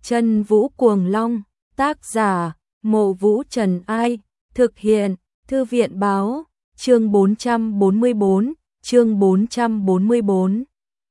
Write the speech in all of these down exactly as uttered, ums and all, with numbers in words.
Chân Vũ Cuồng Long, tác giả, Mộ Vũ Trần Ai, thực hiện, Thư viện Báo, chương bốn trăm bốn mươi bốn, chương bốn trăm bốn mươi bốn.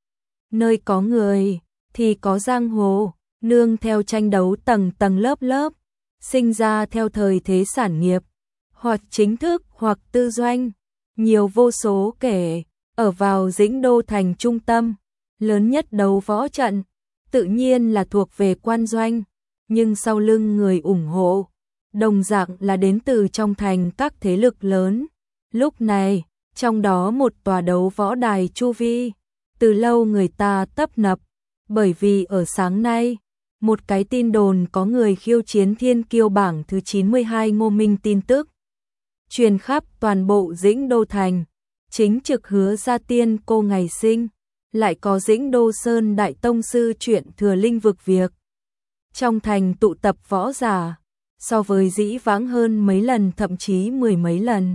Nơi có người, thì có giang hồ, nương theo tranh đấu tầng tầng lớp lớp, sinh ra theo thời thế sản nghiệp, hoặc chính thức hoặc tư doanh, nhiều vô số kể, ở vào Dĩnh Đô thành trung tâm, lớn nhất đấu võ trận, tự nhiên là thuộc về quan doanh, nhưng sau lưng người ủng hộ, đồng dạng là đến từ trong thành các thế lực lớn. Lúc này, trong đó một tòa đấu võ đài chu vi, từ lâu người ta tấp nập, bởi vì ở sáng nay, một cái tin đồn có người khiêu chiến thiên kiêu bảng thứ chín mươi hai Ngô Minh tin tức truyền khắp toàn bộ Dĩnh Đô thành, chính trực Hứa Gia Tiên cô ngày sinh, lại có Dĩnh Đô Sơn đại tông sư chuyện thừa linh vực việc. Trong thành tụ tập võ giả, so với dĩ vãng hơn mấy lần thậm chí mười mấy lần.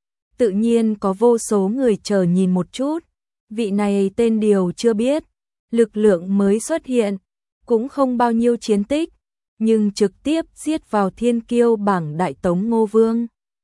Tự nhiên có vô số người chờ nhìn một chút, vị này tên điều chưa biết, lực lượng mới xuất hiện, cũng không bao nhiêu chiến tích, nhưng trực tiếp giết vào thiên kiêu bảng đại tống Ngô Vương.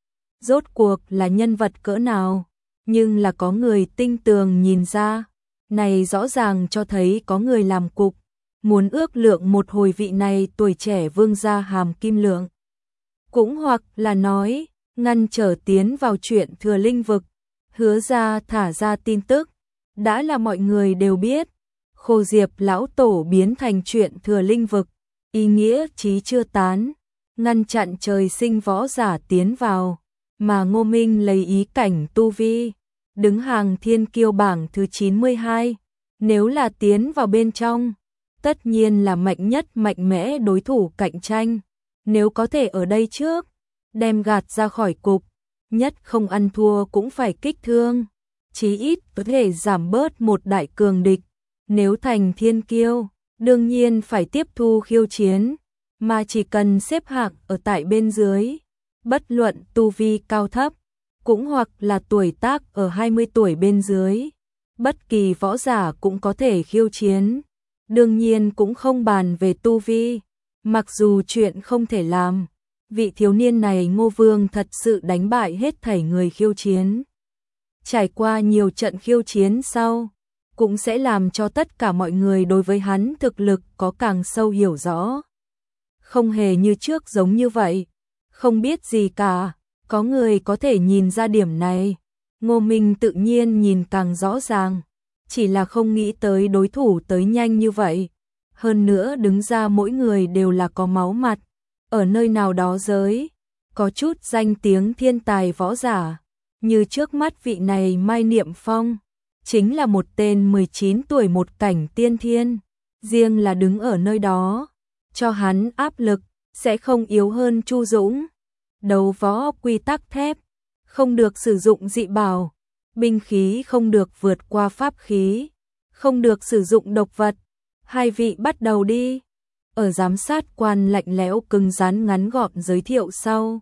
Rốt cuộc là nhân vật cỡ nào, nhưng là có người tinh tường nhìn ra, này rõ ràng cho thấy có người làm cục, muốn ước lượng một hồi vị này tuổi trẻ vương gia hàm kim lượng. Cũng hoặc là nói, ngăn trở tiến vào chuyện thừa linh vực, Hứa ra thả ra tin tức, đã là mọi người đều biết, Khô Diệp lão tổ biến thành chuyện thừa linh vực, ý nghĩa chí chưa tán, ngăn chặn trời sinh võ giả tiến vào, mà Ngô Minh lấy ý cảnh tu vi, đứng hàng thiên kiêu bảng thứ chín mươi hai, nếu là tiến vào bên trong, tất nhiên là mạnh nhất mạnh mẽ đối thủ cạnh tranh, nếu có thể ở đây trước, đem gạt ra khỏi cục, nhất không ăn thua cũng phải kích thương, chí ít có thể giảm bớt một đại cường địch, nếu thành thiên kiêu, đương nhiên phải tiếp thu khiêu chiến, mà chỉ cần xếp hạng ở tại bên dưới, bất luận tu vi cao thấp, cũng hoặc là tuổi tác ở hai mươi tuổi bên dưới, bất kỳ võ giả cũng có thể khiêu chiến, đương nhiên cũng không bàn về tu vi, mặc dù chuyện không thể làm, vị thiếu niên này Ngô Vương thật sự đánh bại hết thảy người khiêu chiến. Trải qua nhiều trận khiêu chiến sau, cũng sẽ làm cho tất cả mọi người đối với hắn thực lực có càng sâu hiểu rõ. Không hề như trước giống như vậy, không biết gì cả, có người có thể nhìn ra điểm này, Ngô Minh tự nhiên nhìn càng rõ ràng, chỉ là không nghĩ tới đối thủ tới nhanh như vậy. Hơn nữa đứng ra mỗi người đều là có máu mặt, ở nơi nào đó giới, có chút danh tiếng thiên tài võ giả, như trước mắt vị này Mai Niệm Phong, chính là một tên mười chín tuổi một cảnh tiên thiên, riêng là đứng ở nơi đó, cho hắn áp lực, sẽ không yếu hơn Chu Dũng. Đấu võ quy tắc thép, không được sử dụng dị bảo, binh khí không được vượt qua pháp khí, không được sử dụng độc vật. Hai vị bắt đầu đi. Ở giám sát quan lạnh lẽo cứng rắn ngắn gọn giới thiệu sau.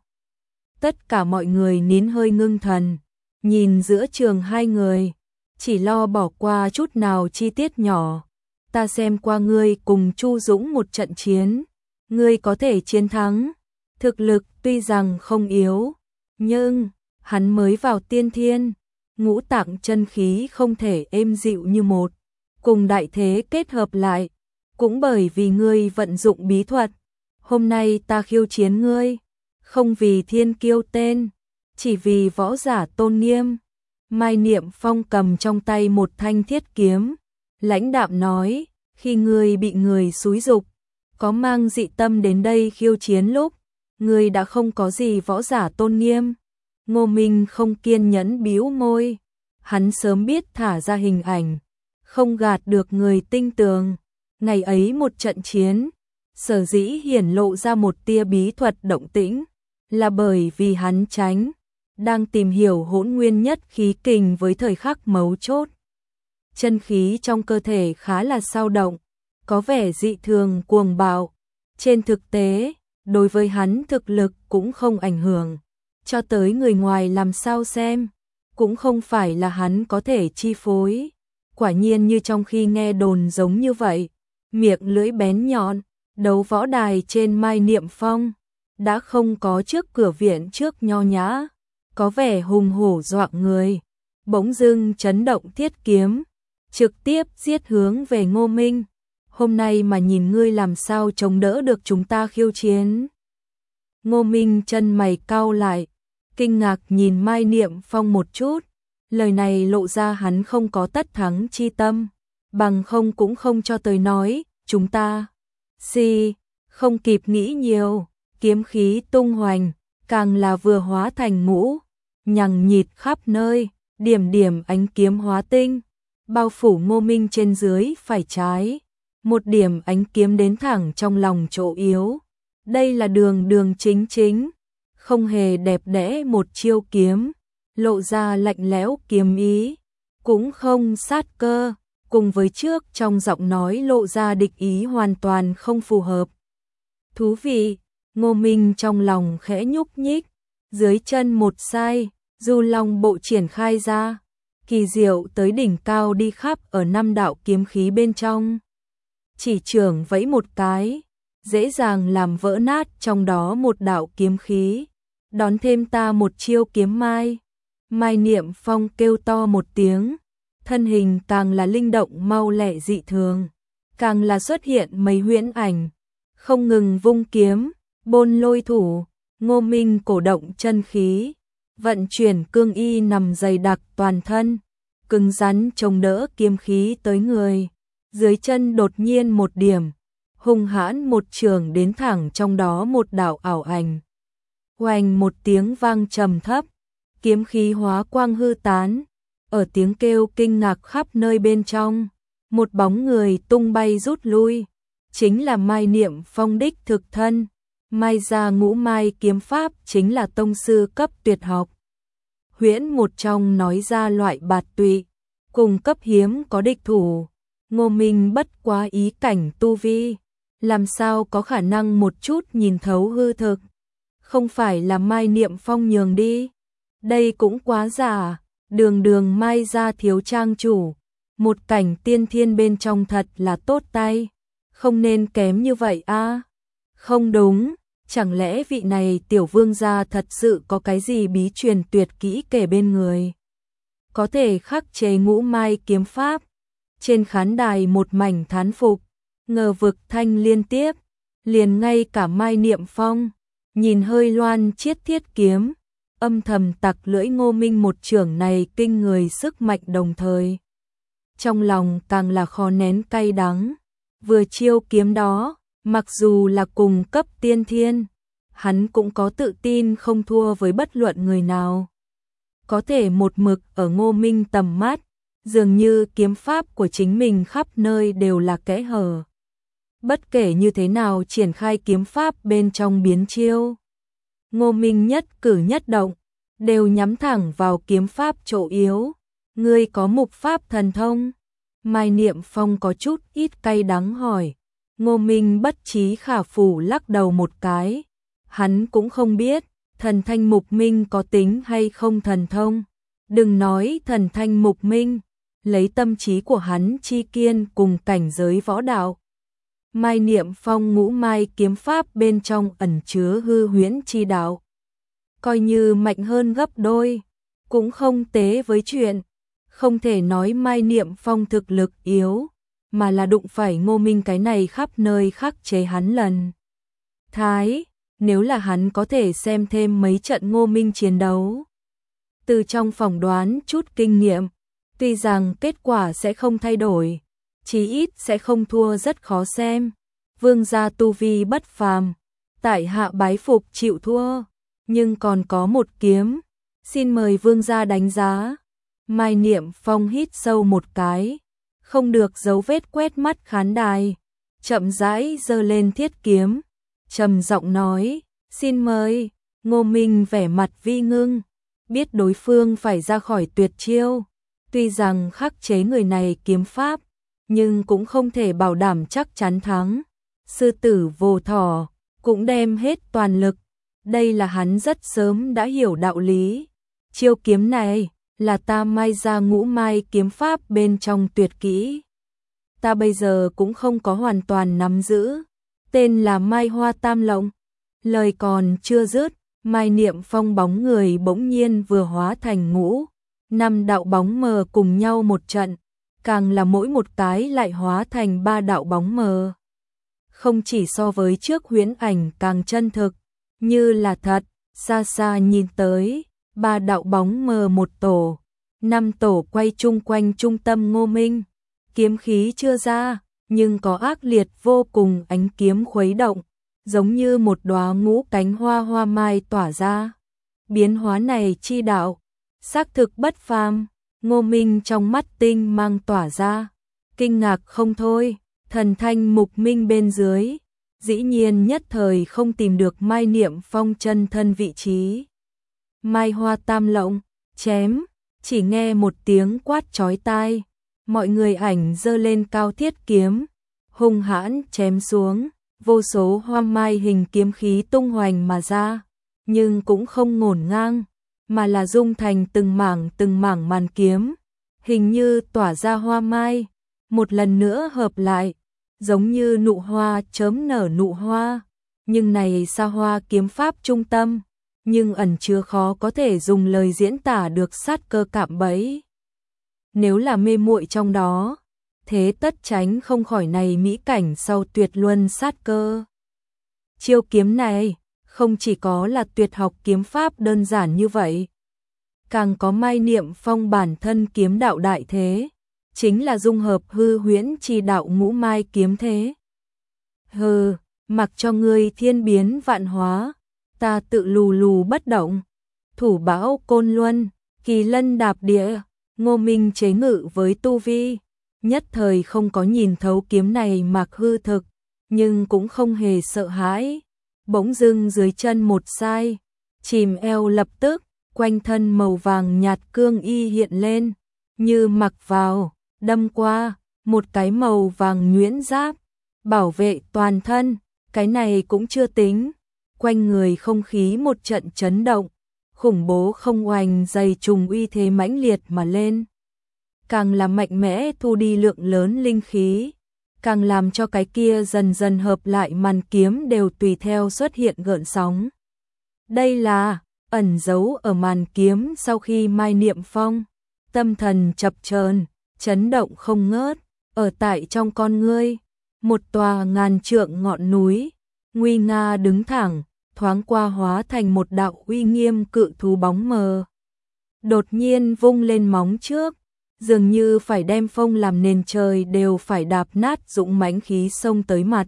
Tất cả mọi người nín hơi ngưng thần, nhìn giữa trường hai người, chỉ lo bỏ qua chút nào chi tiết nhỏ. Ta xem qua ngươi cùng Chu Dũng một trận chiến, ngươi có thể chiến thắng, thực lực tuy rằng không yếu, nhưng hắn mới vào tiên thiên, ngũ tạng chân khí không thể êm dịu như một, cùng đại thế kết hợp lại, cũng bởi vì ngươi vận dụng bí thuật, hôm nay ta khiêu chiến ngươi, không vì thiên kiêu tên, chỉ vì võ giả tôn nghiêm. Mai Niệm Phong cầm trong tay một thanh thiết kiếm, lãnh đạm nói, khi ngươi bị người xúi dục, có mang dị tâm đến đây khiêu chiến lúc, ngươi đã không có gì võ giả tôn nghiêm. Ngô Minh không kiên nhẫn bĩu môi, hắn sớm biết thả ra hình ảnh, không gạt được người tinh tường. Ngày ấy một trận chiến, sở dĩ hiển lộ ra một tia bí thuật động tĩnh, là bởi vì hắn tránh, đang tìm hiểu hỗn nguyên nhất khí kình với thời khắc mấu chốt. Chân khí trong cơ thể khá là dao động, có vẻ dị thường cuồng bạo. Trên thực tế, đối với hắn thực lực cũng không ảnh hưởng, cho tới người ngoài làm sao xem, cũng không phải là hắn có thể chi phối. Quả nhiên như trong khi nghe đồn giống như vậy, miệng lưỡi bén nhọn, Đấu võ đài trên Mai Niệm Phong đã không có trước cửa viện trước nho nhã, có vẻ hùng hổ dọa người, bỗng dưng chấn động thiết kiếm, trực tiếp giết hướng về Ngô Minh. Hôm nay mà nhìn ngươi làm sao chống đỡ được chúng ta khiêu chiến. Ngô Minh chân mày cau lại, kinh ngạc nhìn Mai Niệm Phong một chút, lời này lộ ra hắn không có tất thắng chi tâm, bằng không cũng không cho tới nói, chúng ta, si, không kịp nghĩ nhiều, kiếm khí tung hoành, càng là vừa hóa thành ngũ, nhằng nhịt khắp nơi, điểm điểm ánh kiếm hóa tinh, bao phủ Ngô Minh trên dưới phải trái, một điểm ánh kiếm đến thẳng trong lòng chỗ yếu. Đây là đường đường chính chính, không hề đẹp đẽ một chiêu kiếm, lộ ra lạnh lẽo kiếm ý, cũng không sát cơ, cùng với trước trong giọng nói lộ ra địch ý hoàn toàn không phù hợp. Thú vị, Ngô Minh trong lòng khẽ nhúc nhích, dưới chân một sai, Du Long bộ triển khai ra, kỳ diệu tới đỉnh cao đi khắp ở năm đạo kiếm khí bên trong. Chỉ trưởng vẫy một cái, dễ dàng làm vỡ nát trong đó một đạo kiếm khí, đón thêm ta một chiêu kiếm mai. Mai Niệm Phong kêu to một tiếng, thân hình càng là linh động mau lẹ dị thường, càng là xuất hiện mấy huyễn ảnh, không ngừng vung kiếm, bôn lôi thủ. Ngô Minh cổ động chân khí, vận chuyển cương y nằm dày đặc toàn thân, cứng rắn chống đỡ kiếm khí tới người, dưới chân đột nhiên một điểm, hung hãn một trường đến thẳng trong đó một đạo ảo ảnh. Oanh một tiếng vang trầm thấp, kiếm khí hóa quang hư tán, ở tiếng kêu kinh ngạc khắp nơi bên trong, một bóng người tung bay rút lui, chính là Mai Niệm Phong đích thực thân. Mai gia ngũ mai kiếm pháp chính là tông sư cấp tuyệt học. Huyễn một trong nói ra loại bạt tụy, cùng cấp hiếm có địch thủ. Ngô Minh bất quá ý cảnh tu vi, làm sao có khả năng một chút nhìn thấu hư thực. Không phải là Mai Niệm Phong nhường đi, đây cũng quá giả, đường đường Mai gia thiếu trang chủ, một cảnh tiên thiên bên trong thật là tốt tay, không nên kém như vậy a. À? Không đúng, chẳng lẽ vị này tiểu vương gia thật sự có cái gì bí truyền tuyệt kỹ kể bên người, có thể khắc chế ngũ mai kiếm pháp. Trên khán đài một mảnh thán phục, ngờ vực thanh liên tiếp, liền ngay cả Mai Niệm Phong, nhìn hơi loan chiết thiết kiếm, âm thầm tặc lưỡi Ngô Minh một trưởng này kinh người sức mạnh đồng thời. Trong lòng càng là khó nén cay đắng, vừa chiêu kiếm đó, mặc dù là cùng cấp tiên thiên, hắn cũng có tự tin không thua với bất luận người nào. Có thể một mực ở Ngô Minh tầm mắt, dường như kiếm pháp của chính mình khắp nơi đều là kẽ hở. Bất kể như thế nào triển khai kiếm pháp bên trong biến chiêu, Ngô Minh nhất cử nhất động, đều nhắm thẳng vào kiếm pháp chỗ yếu. Ngươi có mục pháp thần thông? Mai Niệm Phong có chút ít cay đắng hỏi. Ngô Minh bất trí khả phủ lắc đầu một cái. Hắn cũng không biết, thần thanh mục minh có tính hay không thần thông. Đừng nói thần thanh mục minh, lấy tâm trí của hắn chi kiên cùng cảnh giới võ đạo. Mai Niệm Phong ngũ mai kiếm pháp bên trong ẩn chứa hư huyễn chi đạo, coi như mạnh hơn gấp đôi, cũng không tế với chuyện. Không thể nói Mai Niệm Phong thực lực yếu, mà là đụng phải Ngô Minh cái này khắp nơi khắc chế hắn lần thái. Nếu là hắn có thể xem thêm mấy trận Ngô Minh chiến đấu, từ trong phỏng đoán chút kinh nghiệm, tuy rằng kết quả sẽ không thay đổi, chí ít sẽ không thua rất khó xem. Vương gia tu vi bất phàm, tại hạ bái phục chịu thua, nhưng còn có một kiếm, xin mời vương gia đánh giá. Mai Niệm Phong hít sâu một cái, không được dấu vết quét mắt khán đài, chậm rãi giơ lên thiết kiếm, trầm giọng nói, xin mời. Ngô Minh vẻ mặt vi ngưng, biết đối phương phải ra khỏi tuyệt chiêu, tuy rằng khắc chế người này kiếm pháp, nhưng cũng không thể bảo đảm chắc chắn thắng. Sư tử vô thỏ, cũng đem hết toàn lực, đây là hắn rất sớm đã hiểu đạo lý. Chiêu kiếm này là ta Mai gia ngũ mai kiếm pháp bên trong tuyệt kỹ, ta bây giờ cũng không có hoàn toàn nắm giữ, tên là Mai Hoa Tam Lộng. Lời còn chưa dứt, Mai Niệm Phong bóng người bỗng nhiên vừa hóa thành ngũ, năm đạo bóng mờ cùng nhau một trận, càng là mỗi một cái lại hóa thành ba đạo bóng mờ. Không chỉ so với trước huyễn ảnh càng chân thực, như là thật, xa xa nhìn tới, ba đạo bóng mờ một tổ, năm tổ quay chung quanh trung tâm Ngô Minh, kiếm khí chưa ra, nhưng có ác liệt vô cùng ánh kiếm khuấy động, giống như một đóa ngũ cánh hoa hoa mai tỏa ra. Biến hóa này chi đạo, xác thực bất phàm, Ngô Minh trong mắt tinh mang tỏa ra, kinh ngạc không thôi, thần thanh mục minh bên dưới, dĩ nhiên nhất thời không tìm được Mai Niệm Phong chân thân vị trí. Mai Hoa Tam Lộng, chém, chỉ nghe một tiếng quát chói tai, mọi người ảnh giơ lên cao thiết kiếm, hung hãn chém xuống, vô số hoa mai hình kiếm khí tung hoành mà ra, nhưng cũng không ngổn ngang, mà là dung thành từng mảng từng mảng màn kiếm, hình như tỏa ra hoa mai, một lần nữa hợp lại, giống như nụ hoa chớm nở nụ hoa, nhưng này xa hoa kiếm pháp trung tâm, nhưng ẩn chứa khó có thể dùng lời diễn tả được sát cơ cạm bẫy. Nếu là mê muội trong đó, thế tất tránh không khỏi này mỹ cảnh sau tuyệt luân sát cơ. Chiêu kiếm này, không chỉ có là tuyệt học kiếm pháp đơn giản như vậy, càng có Mai Niệm Phong bản thân kiếm đạo đại thế, chính là dung hợp hư huyễn chi đạo ngũ mai kiếm thế. Hừ, mặc cho ngươi thiên biến vạn hóa, ta tự lù lù bất động. Thủ bão côn luân, kỳ lân đạp địa, Ngô Minh chế ngự với tu vi, nhất thời không có nhìn thấu kiếm này mặc hư thực, nhưng cũng không hề sợ hãi. Bỗng dưng dưới chân một sai, chìm eo lập tức, quanh thân màu vàng nhạt cương y hiện lên, như mặc vào, đâm qua, một cái màu vàng nhuyễn giáp, bảo vệ toàn thân, cái này cũng chưa tính. Quanh người không khí một trận chấn động, khủng bố không oanh dày trùng uy thế mãnh liệt mà lên. Càng là mạnh mẽ thu đi lượng lớn linh khí, càng làm cho cái kia dần dần hợp lại màn kiếm đều tùy theo xuất hiện gợn sóng. Đây là ẩn giấu ở màn kiếm sau khi Mai Niệm Phong, tâm thần chập chờn, chấn động không ngớt, ở tại trong con ngươi, một tòa ngàn trượng ngọn núi, nguy nga đứng thẳng, thoáng qua hóa thành một đạo uy nghiêm cự thú bóng mờ. Đột nhiên vung lên móng trước, dường như phải đem phong làm nền trời đều phải đạp nát dũng mãnh khí xông tới mặt.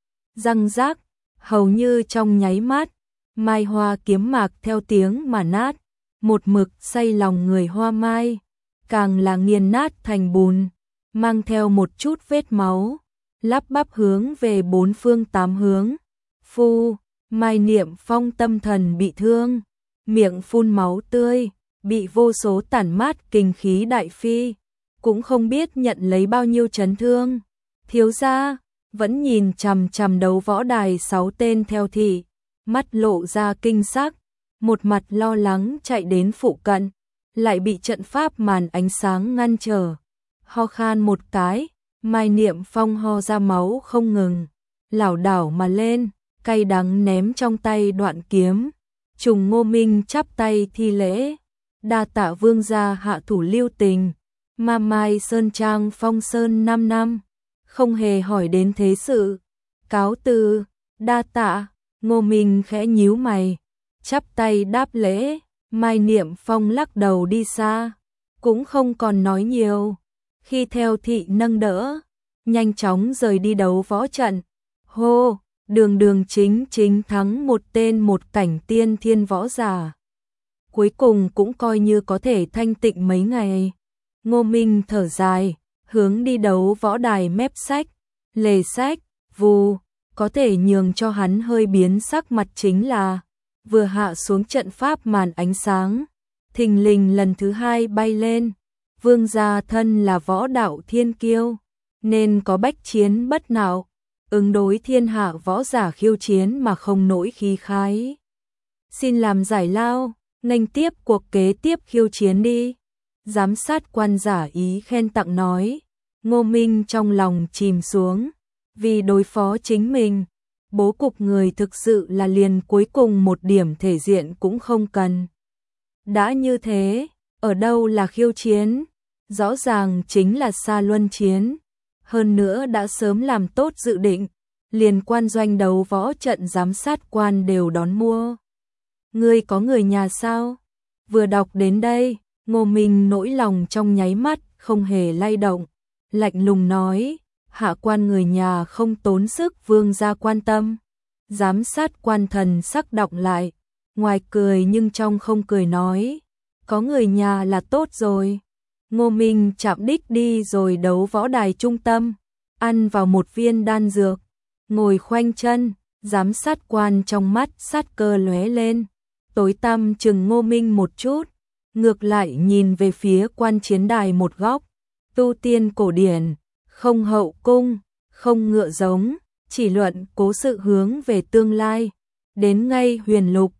Răng rác, hầu như trong nháy mắt, mai hoa kiếm mạc theo tiếng mà nát, một mực say lòng người hoa mai, càng là nghiền nát thành bùn, mang theo một chút vết máu, lắp bắp hướng về bốn phương tám hướng. Phu, Mai Niệm Phong tâm thần bị thương, miệng phun máu tươi, bị vô số tản mát kinh khí đại phi, cũng không biết nhận lấy bao nhiêu chấn thương. Thiếu gia vẫn nhìn chằm chằm đấu võ đài sáu tên theo thị, mắt lộ ra kinh sắc, một mặt lo lắng chạy đến phụ cận, lại bị trận pháp màn ánh sáng ngăn trở. Ho khan một cái, Mai Niệm Phong ho ra máu không ngừng, lảo đảo mà lên, cay đắng ném trong tay đoạn kiếm. Trùng Ngô Minh chắp tay thi lễ, đa tạ vương gia hạ thủ lưu tình, ma mai sơn trang phong sơn năm năm, không hề hỏi đến thế sự. Cáo từ, đa tạ. Ngô Minh khẽ nhíu mày, chắp tay đáp lễ. Mai Niệm Phong lắc đầu đi xa, cũng không còn nói nhiều. Khi theo thị nâng đỡ, nhanh chóng rời đi đấu võ trận. Hô, đường đường chính chính thắng một tên một cảnh tiên thiên võ giả. Cuối cùng cũng coi như có thể thanh tịnh mấy ngày. Ngô Minh thở dài, hướng đi đấu võ đài mép sách, lề sách, vù, có thể nhường cho hắn hơi biến sắc mặt chính là vừa hạ xuống trận pháp màn ánh sáng, thình lình lần thứ hai bay lên. Vương gia thân là võ đạo thiên kiêu, nên có bách chiến bất nạo, ứng đối thiên hạ võ giả khiêu chiến mà không nỗi khí khái. Xin làm giải lao, nghênh tiếp cuộc kế tiếp khiêu chiến đi. Giám sát quan giả ý khen tặng nói. Ngô Minh trong lòng chìm xuống, vì đối phó chính mình, bố cục người thực sự là liền cuối cùng một điểm thể diện cũng không cần. Đã như thế, ở đâu là khiêu chiến? Rõ ràng chính là xa luân chiến. Hơn nữa đã sớm làm tốt dự định, liền quan doanh đấu võ trận giám sát quan đều đón mua. Ngươi có người nhà sao? Vừa đọc đến đây, Ngô Minh nỗi lòng trong nháy mắt không hề lay động, lạnh lùng nói, hạ quan người nhà không tốn sức vương gia quan tâm. Giám sát quan thần sắc đọng lại, ngoài cười nhưng trong không cười nói, có người nhà là tốt rồi. Ngô Minh chạm đích đi rồi đấu võ đài trung tâm, ăn vào một viên đan dược, ngồi khoanh chân, giám sát quan trong mắt sát cơ lóe lên, tối tăm chừng Ngô Minh một chút, ngược lại nhìn về phía quan chiến đài một góc, tu tiên cổ điển, không hậu cung, không ngựa giống, chỉ luận cố sự hướng về tương lai, đến ngay huyền lục,